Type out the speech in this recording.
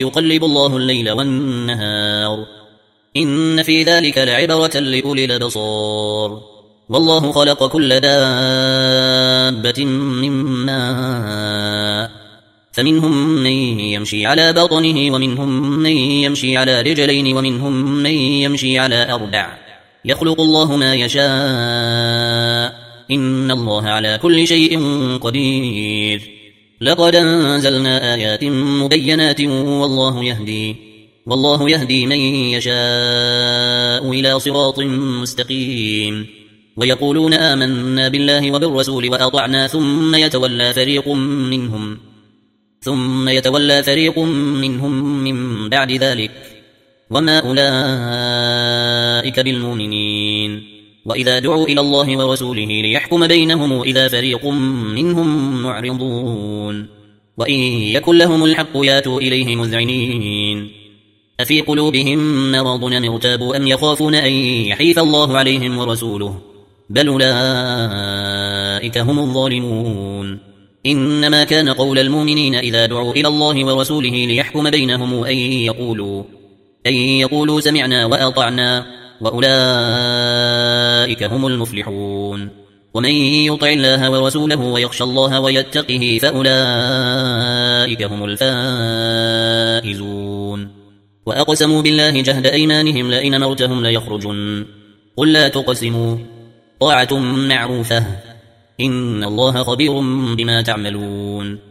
يقلب الله الليل والنهار إن في ذلك لعبرة لأولي الأبصار والله خلق كل دابة من ماء فمنهم من يمشي على بطنه ومنهم من يمشي على رجلين ومنهم من يمشي على أربع يخلق الله ما يشاء إن الله على كل شيء قدير لقد أنزلنا آيات مبينات والله يهدي من يشاء إلى صراط مستقيم ويقولون آمنا بالله وبالرسول وأطعنا ثم يتولى فريق منهم من بعد ذلك وما أولئك بالمؤمنين وإذا دعوا إلى الله ورسوله ليحكم بينهم إذا فريق منهم معرضون وإن يكن لهم الحق ياتوا إليه مذعنين أفي قلوبهم مرض أم ارتابوا أم يخافون أن يحيف الله عليهم ورسوله بل أولئك هم الظالمون إنما كان قول المؤمنين إذا دعوا إلى الله ورسوله ليحكم بينهم أن يقولوا سمعنا وأطعنا وأولئك هم المفلحون ومن يطع الله ورسوله ويخشى الله ويتقه فأولئك هم الفائزون وأقسموا بالله جهد أيمانهم لئن أمرتهم ليخرجن قل لا تقسموا طاعة معروفة إن الله خبير بما تعملون